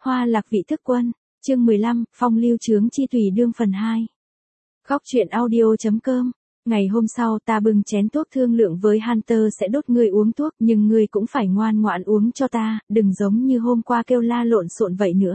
Hoa lạc vị thức quân, chương 15, phong lưu chướng chi tùy đương phần 2. Góc truyện audio.com. Ngày hôm sau ta bưng chén thuốc thương lượng với Hunter sẽ đốt ngươi uống thuốc, nhưng ngươi cũng phải ngoan ngoãn uống cho ta, đừng giống như hôm qua kêu la lộn xộn vậy nữa.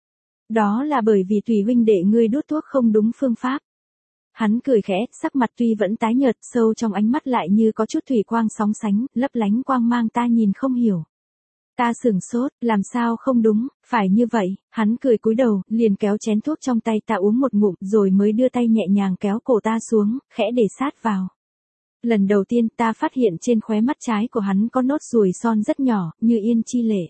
Đó là bởi vì Tùy huynh đệ ngươi đốt thuốc không đúng phương pháp. Hắn cười khẽ, sắc mặt tuy vẫn tái nhợt, sâu trong ánh mắt lại như có chút thủy quang sóng sánh, lấp lánh quang mang ta nhìn không hiểu. Ta sửng sốt, làm sao không đúng, phải như vậy, hắn cười cúi đầu, liền kéo chén thuốc trong tay ta uống một ngụm, rồi mới đưa tay nhẹ nhàng kéo cổ ta xuống, khẽ để sát vào. Lần đầu tiên ta phát hiện trên khóe mắt trái của hắn có nốt ruồi son rất nhỏ, như yên chi lệ.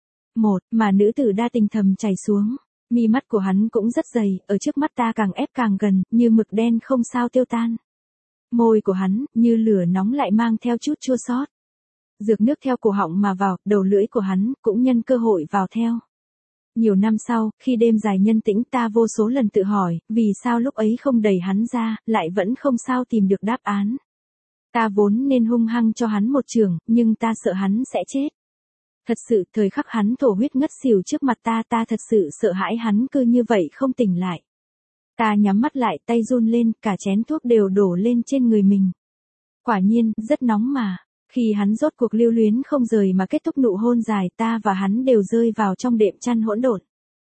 Mà nữ tử đa tình thầm chảy xuống. Mi mắt của hắn cũng rất dày, ở trước mắt ta càng ép càng gần, như mực đen không sao tiêu tan. Môi của hắn, như lửa nóng lại mang theo chút chua xót. Dược nước theo cổ họng mà vào, đầu lưỡi của hắn, cũng nhân cơ hội vào theo. Nhiều năm sau, khi đêm dài nhân tĩnh ta vô số lần tự hỏi, vì sao lúc ấy không đẩy hắn ra, lại vẫn không sao tìm được đáp án. Ta vốn nên hung hăng cho hắn một chưởng, nhưng ta sợ hắn sẽ chết. Thật sự, thời khắc hắn thổ huyết ngất xỉu trước mặt ta thật sự sợ hãi hắn cứ như vậy không tỉnh lại. Ta nhắm mắt lại, tay run lên, cả chén thuốc đều đổ lên trên người mình. Quả nhiên, rất nóng mà. Khi hắn rốt cuộc lưu luyến không rời mà kết thúc nụ hôn dài, ta và hắn đều rơi vào trong đệm chăn hỗn độn.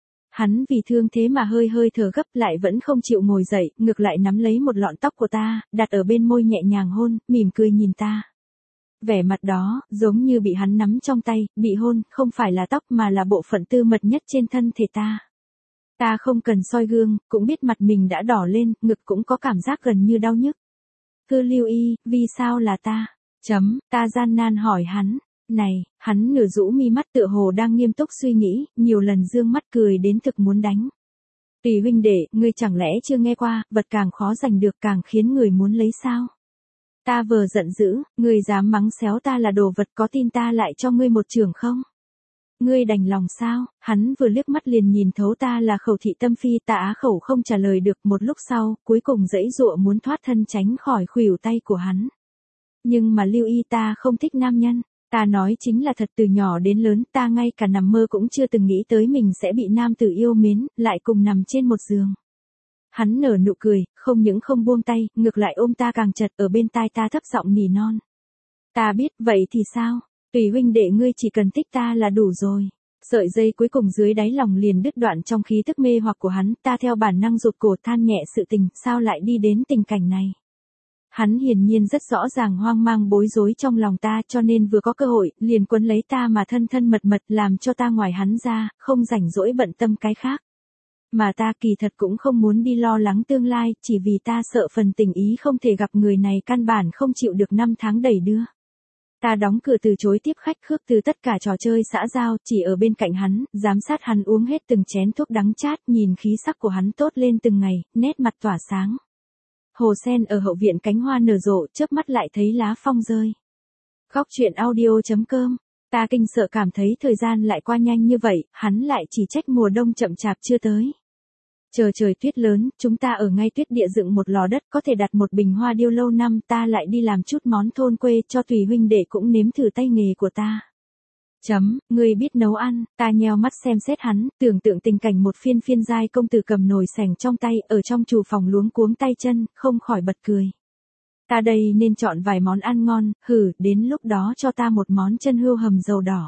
Hắn vì thương thế mà hơi thở gấp lại vẫn không chịu ngồi dậy, ngược lại nắm lấy một lọn tóc của ta, đặt ở bên môi nhẹ nhàng hôn, mỉm cười nhìn ta. Vẻ mặt đó, giống như bị hắn nắm trong tay, bị hôn, không phải là tóc mà là bộ phận tư mật nhất trên thân thể ta. Ta không cần soi gương, cũng biết mặt mình đã đỏ lên, ngực cũng có cảm giác gần như đau nhức. Lưu Y, vì sao là ta? Ta gian nan hỏi hắn. Này, hắn nửa rũ mi mắt tựa hồ đang nghiêm túc suy nghĩ, nhiều lần dương mắt cười đến thực muốn đánh. Tùy huynh đệ, ngươi chẳng lẽ chưa nghe qua, vật càng khó giành được càng khiến người muốn lấy sao? Ta vờ giận dữ, ngươi dám mắng xéo ta là đồ vật, có tin ta lại cho ngươi một chưởng không? Ngươi đành lòng sao? Hắn vừa liếc mắt liền nhìn thấu ta là Khẩu thị tâm phi, ta á khẩu không trả lời được, một lúc sau, cuối cùng giãy giụa muốn thoát thân tránh khỏi khuỷu tay của hắn. Nhưng mà Lưu Y, ta không thích nam nhân. Ta nói chính là thật, từ nhỏ đến lớn, ta ngay cả nằm mơ cũng chưa từng nghĩ tới mình sẽ bị nam tử yêu mến, lại cùng nằm trên một giường. Hắn nở nụ cười, không những không buông tay, ngược lại ôm ta càng chặt, ở bên tai ta thấp giọng nỉ non. Ta biết, vậy thì sao? Tùy huynh đệ ngươi chỉ cần thích ta là đủ rồi. Sợi dây cuối cùng dưới đáy lòng liền đứt đoạn trong khí tức mê hoặc của hắn, ta theo bản năng rụt cổ than nhẹ sự tình, sao lại đi đến tình cảnh này. Hắn hiển nhiên rất rõ ràng hoang mang bối rối trong lòng ta, cho nên vừa có cơ hội, liền quấn lấy ta mà thân mật làm cho ta ngoài hắn ra, không rảnh rỗi bận tâm cái khác. Mà ta kỳ thật cũng không muốn đi lo lắng tương lai, chỉ vì ta sợ phần tình ý không thể gặp người này căn bản không chịu được năm tháng đẩy đưa. Ta đóng cửa từ chối tiếp khách khước từ tất cả trò chơi xã giao, chỉ ở bên cạnh hắn, giám sát hắn uống hết từng chén thuốc đắng chát, nhìn khí sắc của hắn tốt lên từng ngày, nét mặt tỏa sáng. Hồ sen ở hậu viện cánh hoa nở rộ, chớp mắt lại thấy lá phong rơi. Góc truyện audio.com. Ta kinh sợ cảm thấy thời gian lại qua nhanh như vậy, hắn lại chỉ trách mùa đông chậm chạp chưa tới. Trời tuyết lớn, chúng ta ở ngay tuyết địa dựng một lò đất có thể đặt một bình hoa điêu lâu năm, ta lại đi làm chút món thôn quê cho Tùy huynh đệ cũng nếm thử tay nghề của ta. Ngươi biết nấu ăn, ta nheo mắt xem xét hắn, tưởng tượng tình cảnh một phiên giai công tử cầm nồi sành trong tay, ở trong trù phòng luống cuống tay chân, không khỏi bật cười. Ta đây nên chọn vài món ăn ngon, đến lúc đó cho ta một món chân hươu hầm dầu đỏ.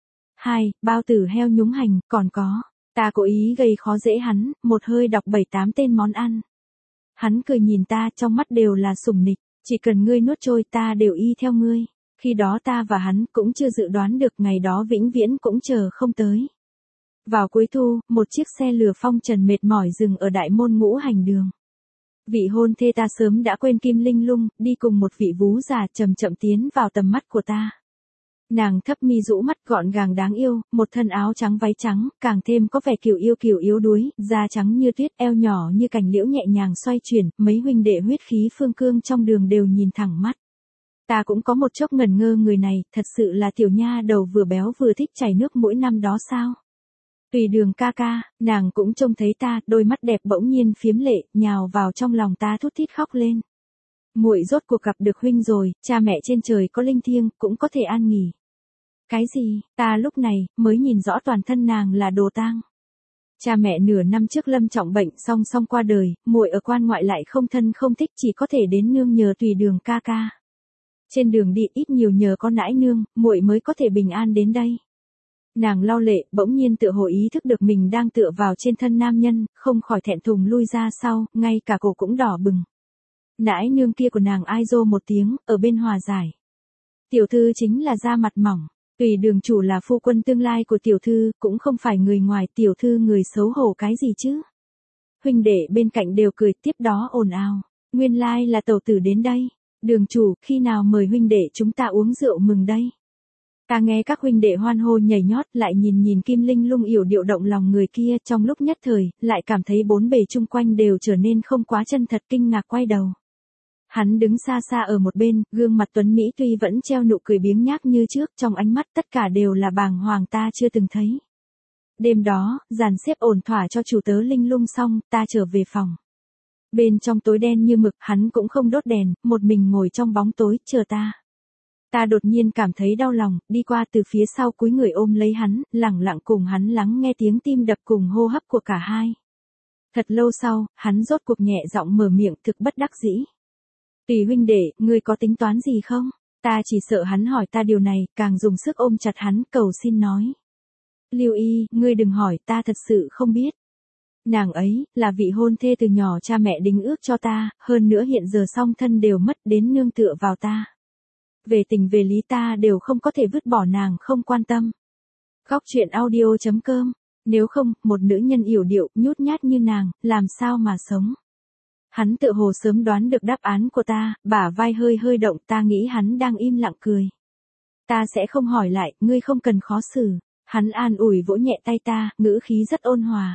2. Bao tử heo nhúng hành, còn có. Ta cố ý gây khó dễ hắn, một hơi đọc 7-8 tên món ăn. Hắn cười nhìn ta, trong mắt đều là sủng nịch, chỉ cần ngươi nuốt trôi ta đều y theo ngươi. Khi đó ta và hắn cũng chưa dự đoán được ngày đó vĩnh viễn cũng chờ không tới. Vào cuối thu, một chiếc xe lửa phong trần mệt mỏi dừng ở đại môn Ngũ Hành Đường. Vị hôn thê ta sớm đã quên kim linh lung, đi cùng một vị vú già chậm tiến vào tầm mắt của ta. Nàng thấp mi rũ mắt gọn gàng đáng yêu, một thân áo trắng váy trắng, càng thêm có vẻ kiểu yếu đuối, da trắng như tuyết, eo nhỏ như cành liễu nhẹ nhàng xoay chuyển, mấy huynh đệ huyết khí phương cương trong đường đều nhìn thẳng mắt. Ta cũng có một chốc ngẩn ngơ, người này, thật sự là tiểu nha đầu vừa béo vừa thích chảy nước mũi năm đó sao? Tùy đường ca ca, nàng cũng trông thấy ta, đôi mắt đẹp bỗng nhiên phiếm lệ, nhào vào trong lòng ta thút thít khóc lên. Muội rốt cuộc gặp được huynh rồi, cha mẹ trên trời có linh thiêng, cũng có thể an nghỉ. Cái gì? Ta lúc này, mới nhìn rõ toàn thân nàng là đồ tang. Cha mẹ nửa năm trước lâm trọng bệnh song song qua đời, muội ở quan ngoại lại không thân không thích, chỉ có thể đến nương nhờ tùy đường ca ca. Trên đường đi ít nhiều nhờ có nãi nương, muội mới có thể bình an đến đây. Nàng lau lệ, bỗng nhiên tựa hồ ý thức được mình đang tựa vào trên thân nam nhân, không khỏi thẹn thùng lui ra sau, ngay cả cổ cũng đỏ bừng. Nãi nương kia của nàng ai rô một tiếng, ở bên hòa giải. Tiểu thư chính là da mặt mỏng, tùy đường chủ là phu quân tương lai của tiểu thư, cũng không phải người ngoài, tiểu thư người xấu hổ cái gì chứ. Huynh đệ bên cạnh đều cười, tiếp đó ồn ào, nguyên lai là tẩu tử đến đây. Đường chủ, khi nào mời huynh đệ chúng ta uống rượu mừng đây? Ta nghe các huynh đệ hoan hô nhảy nhót, lại nhìn Kim Linh Lung yểu điệu động lòng người kia, trong lúc nhất thời, lại cảm thấy bốn bề chung quanh đều trở nên không quá chân thật, kinh ngạc quay đầu. Hắn đứng xa xa ở một bên, gương mặt tuấn Mỹ tuy vẫn treo nụ cười biếng nhác như trước, trong ánh mắt tất cả đều là bàng hoàng ta chưa từng thấy. Đêm đó, dàn xếp ổn thỏa cho chủ tớ Linh Lung xong, ta trở về phòng. Bên trong tối đen như mực, hắn cũng không đốt đèn, một mình ngồi trong bóng tối, chờ ta. Ta đột nhiên cảm thấy đau lòng, đi qua từ phía sau cúi người ôm lấy hắn, lẳng lặng cùng hắn lắng nghe tiếng tim đập cùng hô hấp của cả hai. Thật lâu sau, hắn rốt cuộc nhẹ giọng mở miệng, thực bất đắc dĩ. Tùy huynh đệ, ngươi có tính toán gì không? Ta chỉ sợ hắn hỏi ta điều này, càng dùng sức ôm chặt hắn, cầu xin nói. Lưu Y, ngươi đừng hỏi, ta thật sự không biết. Nàng ấy, là vị hôn thê từ nhỏ cha mẹ đính ước cho ta, hơn nữa hiện giờ song thân đều mất, đến nương tựa vào ta. Về tình về lý ta đều không có thể vứt bỏ nàng, không quan tâm. Góc truyện audio.com. Nếu không, một nữ nhân yểu điệu, nhút nhát như nàng, làm sao mà sống? Hắn tự hồ sớm đoán được đáp án của ta, bả vai hơi hơi động, ta nghĩ hắn đang im lặng cười. Ta sẽ không hỏi lại, ngươi không cần khó xử. Hắn an ủi vỗ nhẹ tay ta, ngữ khí rất ôn hòa.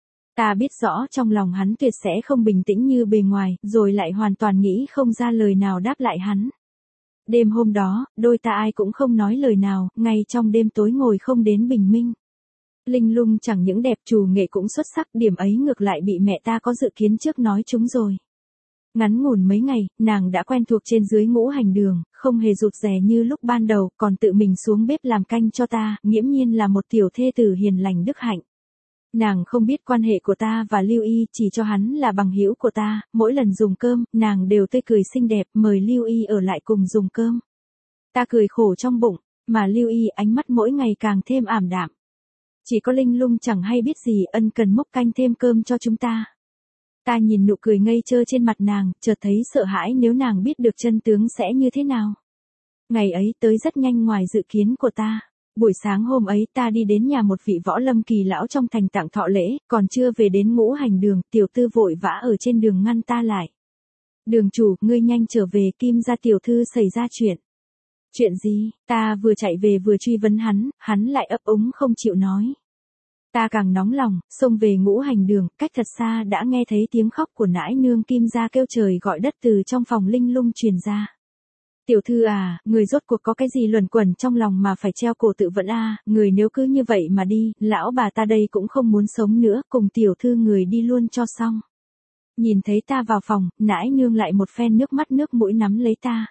Ta biết rõ trong lòng hắn tuyệt sẽ không bình tĩnh như bề ngoài, rồi lại hoàn toàn nghĩ không ra lời nào đáp lại hắn. Đêm hôm đó, đôi ta ai cũng không nói lời nào, ngay trong đêm tối ngồi không đến bình minh. Linh Lung chẳng những đẹp, chủ nghệ cũng xuất sắc, điểm ấy ngược lại bị mẹ ta có dự kiến trước nói chúng rồi. Ngắn ngủn mấy ngày, nàng đã quen thuộc trên dưới ngũ hành đường, không hề rụt rè như lúc ban đầu, còn tự mình xuống bếp làm canh cho ta, nghiễm nhiên là một tiểu thê tử hiền lành đức hạnh. Nàng không biết quan hệ của ta và Lưu Y, chỉ cho hắn là bằng hữu của ta, mỗi lần dùng cơm, nàng đều tươi cười xinh đẹp, mời Lưu Y ở lại cùng dùng cơm. Ta cười khổ trong bụng, mà Lưu Y ánh mắt mỗi ngày càng thêm ảm đạm. Chỉ có Linh Lung chẳng hay biết gì, ân cần múc canh thêm cơm cho chúng ta. Ta nhìn nụ cười ngây thơ trên mặt nàng, chợt thấy sợ hãi nếu nàng biết được chân tướng sẽ như thế nào. Ngày ấy tới rất nhanh ngoài dự kiến của ta. Buổi sáng hôm ấy ta đi đến nhà một vị võ lâm kỳ lão trong thành tặng thọ lễ, còn chưa về đến ngũ hành đường, tiểu tư vội vã ở trên đường ngăn ta lại. Đường chủ, ngươi nhanh trở về, Kim gia tiểu thư xảy ra chuyện. Chuyện gì? Ta vừa chạy về vừa truy vấn hắn lại ấp úng không chịu nói. Ta càng nóng lòng, xông về ngũ hành đường, cách thật xa đã nghe thấy tiếng khóc của nãi nương Kim gia kêu trời gọi đất từ trong phòng Linh Lung truyền ra. Tiểu thư à, người rốt cuộc có cái gì luẩn quẩn trong lòng mà phải treo cổ tự vẫn à, người nếu cứ như vậy mà đi, lão bà ta đây cũng không muốn sống nữa, cùng tiểu thư người đi luôn cho xong. Nhìn thấy ta vào phòng, nãi nương lại một phen nước mắt nước mũi nắm lấy ta.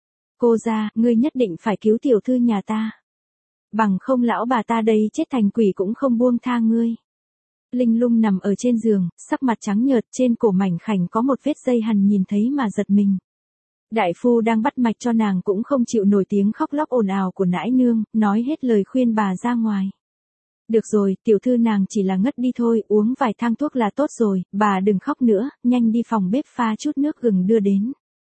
Cô ra, ngươi nhất định phải cứu tiểu thư nhà ta. Bằng không lão bà ta đây chết thành quỷ cũng không buông tha ngươi. Linh Lung nằm ở trên giường, sắc mặt trắng nhợt, trên cổ mảnh khảnh có một vết dây hằn, nhìn thấy mà giật mình. Đại phu đang bắt mạch cho nàng cũng không chịu nổi tiếng khóc lóc ồn ào của nãi nương, nói hết lời khuyên bà ra ngoài. Được rồi, tiểu thư nàng chỉ là ngất đi thôi, uống vài thang thuốc là tốt rồi, bà đừng khóc nữa, nhanh đi phòng bếp pha chút nước gừng đưa đến.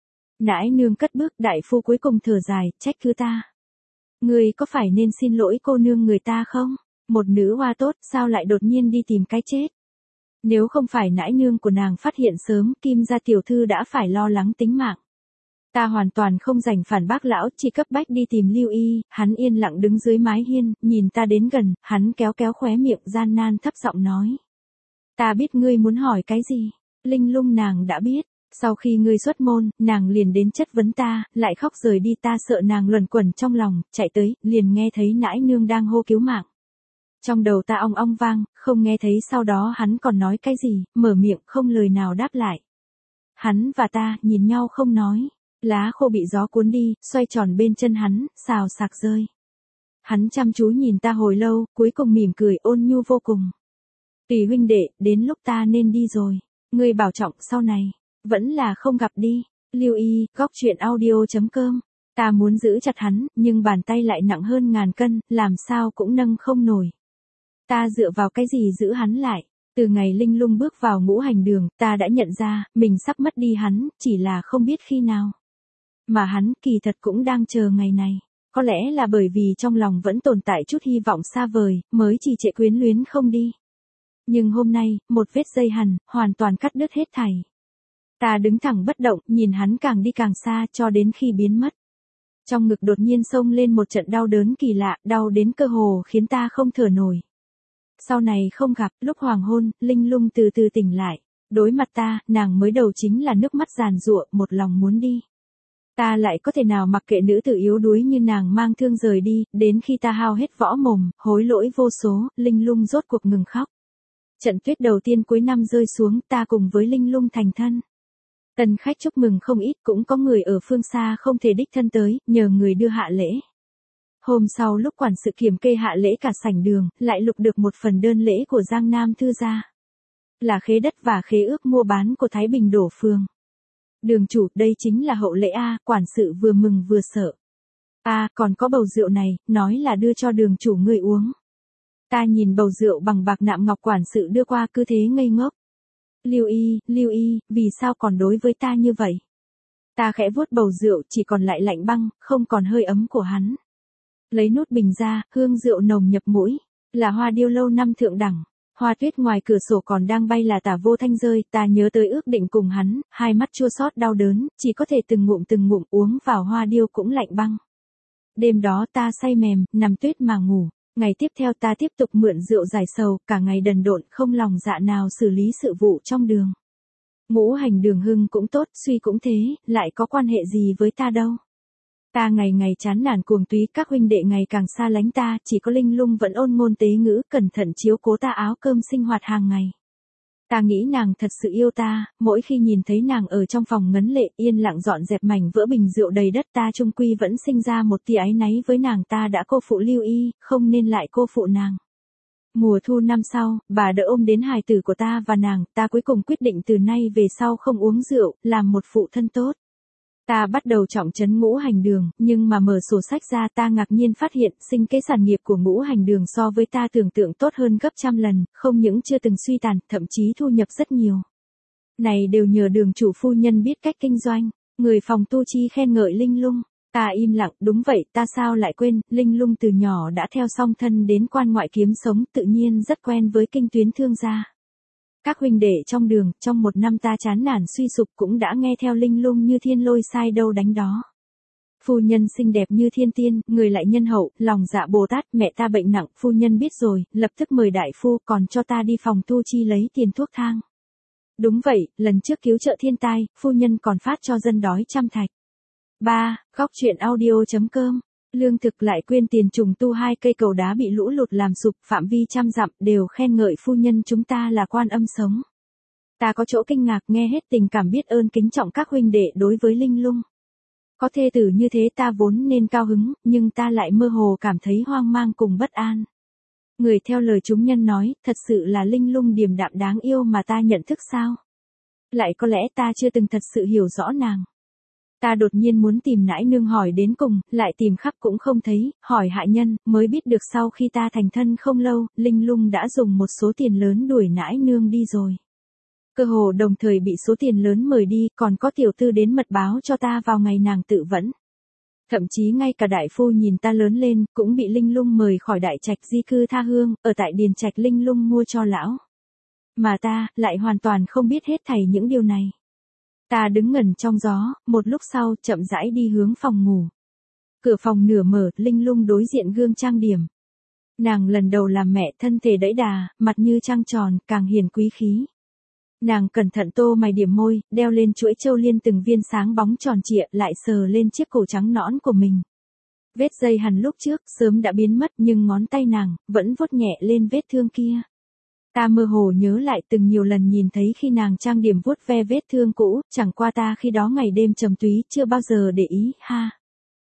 Nãi nương cất bước, đại phu cuối cùng thở dài, trách cứ ta. Ngươi có phải nên xin lỗi cô nương người ta không? Một nữ hoa tốt, sao lại đột nhiên đi tìm cái chết? Nếu không phải nãi nương của nàng phát hiện sớm, Kim gia tiểu thư đã phải lo lắng tính mạng. Ta hoàn toàn không rảnh phản bác lão, chỉ cấp bách đi tìm Lưu Y, hắn yên lặng đứng dưới mái hiên, nhìn ta đến gần, hắn kéo kéo khóe miệng gian nan thấp giọng nói. Ta biết ngươi muốn hỏi cái gì, Linh Lung nàng đã biết, sau khi ngươi xuất môn, nàng liền đến chất vấn ta, lại khóc rời đi, ta sợ nàng luẩn quẩn trong lòng, chạy tới, liền nghe thấy nãi nương đang hô cứu mạng. Trong đầu ta ong ong vang, không nghe thấy sau đó hắn còn nói cái gì, mở miệng không lời nào đáp lại. Hắn và ta, nhìn nhau không nói. Lá khô bị gió cuốn đi, xoay tròn bên chân hắn, xào xạc rơi. Hắn chăm chú nhìn ta hồi lâu, cuối cùng mỉm cười ôn nhu vô cùng. Tùy huynh đệ, đến lúc ta nên đi rồi. Ngươi bảo trọng sau này. Vẫn là không gặp đi. Lưu Y, góc truyện audio.com. Ta muốn giữ chặt hắn, nhưng bàn tay lại nặng hơn ngàn cân, làm sao cũng nâng không nổi. Ta dựa vào cái gì giữ hắn lại? Từ ngày Linh Lung bước vào ngũ hành đường, ta đã nhận ra, mình sắp mất đi hắn, chỉ là không biết khi nào. Mà hắn kỳ thật cũng đang chờ ngày này. Có lẽ là bởi vì trong lòng vẫn tồn tại chút hy vọng xa vời, mới trì trệ quyến luyến không đi. Nhưng hôm nay, một vết dây hằn, hoàn toàn cắt đứt hết thảy. Ta đứng thẳng bất động, nhìn hắn càng đi càng xa cho đến khi biến mất. Trong ngực đột nhiên xông lên một trận đau đớn kỳ lạ, đau đến cơ hồ khiến ta không thở nổi. Sau này không gặp, lúc hoàng hôn, Linh Lung từ từ tỉnh lại. Đối mặt ta, nàng mới đầu chính là nước mắt giàn giụa, một lòng muốn đi. Ta lại có thể nào mặc kệ nữ tử yếu đuối như nàng mang thương rời đi, đến khi ta hao hết võ mồm, hối lỗi vô số, Linh Lung rốt cuộc ngừng khóc. Trận tuyết đầu tiên cuối năm rơi xuống, ta cùng với Linh Lung thành thân. Tân khách chúc mừng không ít, cũng có người ở phương xa không thể đích thân tới, nhờ người đưa hạ lễ. Hôm sau lúc quản sự kiểm kê hạ lễ cả sảnh đường, lại lục được một phần đơn lễ của Giang Nam Thư gia. Là khế đất và khế ước mua bán của Thái Bình Đổ Phường. Đường chủ, đây chính là hậu lễ a, quản sự vừa mừng vừa sợ. Còn có bầu rượu này, nói là đưa cho đường chủ ngươi uống. Ta nhìn bầu rượu bằng bạc nạm ngọc quản sự đưa qua cứ thế ngây ngốc. Lưu Y, vì sao còn đối với ta như vậy? Ta khẽ vuốt bầu rượu chỉ còn lại lạnh băng, không còn hơi ấm của hắn. Lấy nút bình ra, hương rượu nồng nhập mũi, là hoa điêu lâu năm thượng đẳng. Hoa tuyết ngoài cửa sổ còn đang bay là tả vô thanh rơi, ta nhớ tới ước định cùng hắn, hai mắt chua xót đau đớn, chỉ có thể từng ngụm uống vào hoa điêu cũng lạnh băng. Đêm đó ta say mềm, nằm tuyết mà ngủ. Ngày tiếp theo ta tiếp tục mượn rượu giải sầu, cả ngày đần độn không lòng dạ nào xử lý sự vụ trong đường. Ngũ hành đường hưng cũng tốt, suy cũng thế, lại có quan hệ gì với ta đâu. Ta ngày ngày chán nản cuồng túy, các huynh đệ ngày càng xa lánh ta, chỉ có Linh Lung vẫn ôn ngôn tế ngữ, cẩn thận chiếu cố ta áo cơm sinh hoạt hàng ngày. Ta nghĩ nàng thật sự yêu ta, mỗi khi nhìn thấy nàng ở trong phòng ngấn lệ, yên lặng dọn dẹp mảnh vỡ bình rượu đầy đất, ta chung quy vẫn sinh ra một tia áy náy với nàng. Ta đã cô phụ Lưu Y, không nên lại cô phụ nàng. Mùa thu năm sau, bà đỡ ôm đến hài tử của ta và nàng, ta cuối cùng quyết định từ nay về sau không uống rượu, làm một phụ thân tốt. Ta bắt đầu trọng trấn ngũ hành đường, nhưng mà mở sổ sách ra ta ngạc nhiên phát hiện sinh kế sản nghiệp của ngũ hành đường so với ta tưởng tượng tốt hơn gấp trăm lần, không những chưa từng suy tàn, thậm chí thu nhập rất nhiều. Này đều nhờ đường chủ phu nhân biết cách kinh doanh, người phòng tu chi khen ngợi Linh Lung. Ta im lặng, đúng vậy, ta sao lại quên, Linh Lung từ nhỏ đã theo song thân đến quan ngoại kiếm sống, tự nhiên rất quen với kinh tuyến thương gia. Các huynh đệ trong đường, trong một năm ta chán nản suy sụp cũng đã nghe theo Linh Lung như thiên lôi sai đâu đánh đó. Phu nhân xinh đẹp như thiên tiên, người lại nhân hậu, lòng dạ Bồ Tát, mẹ ta bệnh nặng, phu nhân biết rồi, lập tức mời đại phu, còn cho ta đi phòng tu chi lấy tiền thuốc thang. Đúng vậy, lần trước cứu trợ thiên tai, phu nhân còn phát cho dân đói 100 thạch. 3. Góc truyện audio.com. Lương thực lại quyên tiền trùng tu 2 cây cầu đá bị lũ lụt làm sụp, phạm vi 100 dặm, đều khen ngợi phu nhân chúng ta là quan âm sống. Ta có chỗ kinh ngạc, nghe hết tình cảm biết ơn kính trọng các huynh đệ đối với Linh Lung. Có thê tử như thế ta vốn nên cao hứng, nhưng ta lại mơ hồ cảm thấy hoang mang cùng bất an. Người theo lời chúng nhân nói, thật sự là Linh Lung điềm đạm đáng yêu mà ta nhận thức sao? Lại có lẽ ta chưa từng thật sự hiểu rõ nàng. Ta đột nhiên muốn tìm nãi nương hỏi đến cùng, lại tìm khắp cũng không thấy, hỏi hạ nhân, mới biết được sau khi ta thành thân không lâu, Linh Lung đã dùng một số tiền lớn đuổi nãi nương đi rồi. Cơ hồ đồng thời bị số tiền lớn mời đi, còn có tiểu tư đến mật báo cho ta vào ngày nàng tự vẫn. Thậm chí ngay cả đại phu nhìn ta lớn lên, cũng bị Linh Lung mời khỏi đại trạch di cư tha hương, ở tại điền trạch Linh Lung mua cho lão. Mà ta, lại hoàn toàn không biết hết thảy những điều này. Ta đứng ngẩn trong gió, một lúc sau, chậm rãi đi hướng phòng ngủ. Cửa phòng nửa mở, Linh Lung đối diện gương trang điểm. Nàng lần đầu làm mẹ, thân thể đẫy đà, mặt như trăng tròn, càng hiền quý khí. Nàng cẩn thận tô mày điểm môi, đeo lên chuỗi châu liên từng viên sáng bóng tròn trịa, lại sờ lên chiếc cổ trắng nõn của mình. Vết dây hằn lúc trước, sớm đã biến mất nhưng ngón tay nàng, vẫn vuốt nhẹ lên vết thương kia. Ta mơ hồ nhớ lại từng nhiều lần nhìn thấy khi nàng trang điểm vuốt ve vết thương cũ, chẳng qua ta khi đó ngày đêm trầm túy, chưa bao giờ để ý, ha.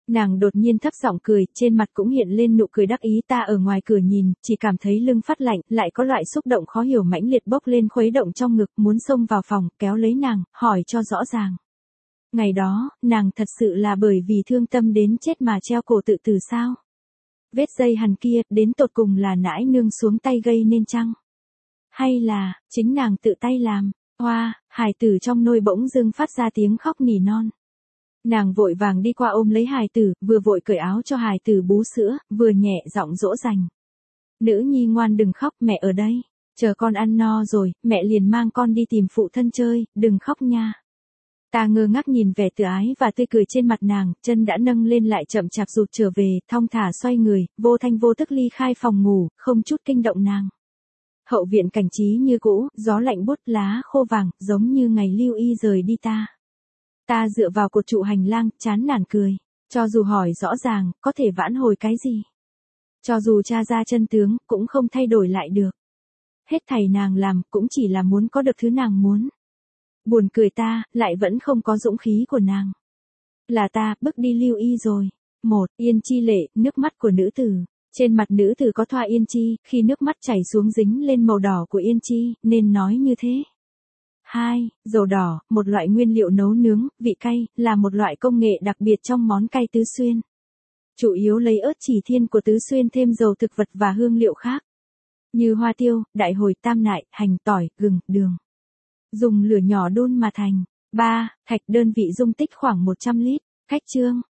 Nàng đột nhiên thấp giọng cười, trên mặt cũng hiện lên nụ cười đắc ý. Ta ở ngoài cửa nhìn, chỉ cảm thấy lưng phát lạnh, lại có loại xúc động khó hiểu mãnh liệt bốc lên khuấy động trong ngực, muốn xông vào phòng, kéo lấy nàng, hỏi cho rõ ràng. Ngày đó, nàng thật sự là bởi vì thương tâm đến chết mà treo cổ tự tử sao? Vết dây hằn kia, đến tột cùng là nãi nương xuống tay gây nên chăng? Hay là, chính nàng tự tay làm? Hoa, hài tử trong nôi bỗng dưng phát ra tiếng khóc nỉ non. Nàng vội vàng đi qua ôm lấy hài tử, vừa vội cởi áo cho hài tử bú sữa, vừa nhẹ giọng dỗ dành. Nữ nhi ngoan đừng khóc, mẹ ở đây. Chờ con ăn no rồi, mẹ liền mang con đi tìm phụ thân chơi, đừng khóc nha. Ta ngơ ngác nhìn vẻ tự ái và tươi cười trên mặt nàng, chân đã nâng lên lại chậm chạp rụt trở về, thong thả xoay người, vô thanh vô tức ly khai phòng ngủ, không chút kinh động nàng. Hậu viện cảnh trí như cũ, gió lạnh buốt lá khô vàng, giống như ngày Lưu Y rời đi ta. Ta dựa vào cột trụ hành lang, chán nản cười. Cho dù hỏi rõ ràng, có thể vãn hồi cái gì? Cho dù tra ra chân tướng, cũng không thay đổi lại được. Hết thảy nàng làm, cũng chỉ là muốn có được thứ nàng muốn. Buồn cười ta, lại vẫn không có dũng khí của nàng. Là ta, bước đi Lưu Y rồi. Yên chi lệ, nước mắt của nữ tử. Trên mặt nữ tử có thoa yên chi, khi nước mắt chảy xuống dính lên màu đỏ của yên chi, nên nói như thế. 2. Dầu đỏ, một loại nguyên liệu nấu nướng, vị cay, là một loại công nghệ đặc biệt trong món cay tứ xuyên. Chủ yếu lấy ớt chỉ thiên của tứ xuyên thêm dầu thực vật và hương liệu khác. Như hoa tiêu, đại hồi, tam nại, hành, tỏi, gừng, đường. Dùng lửa nhỏ đun mà thành. 3. Thạch đơn vị dung tích khoảng 100 lít. Khách chương.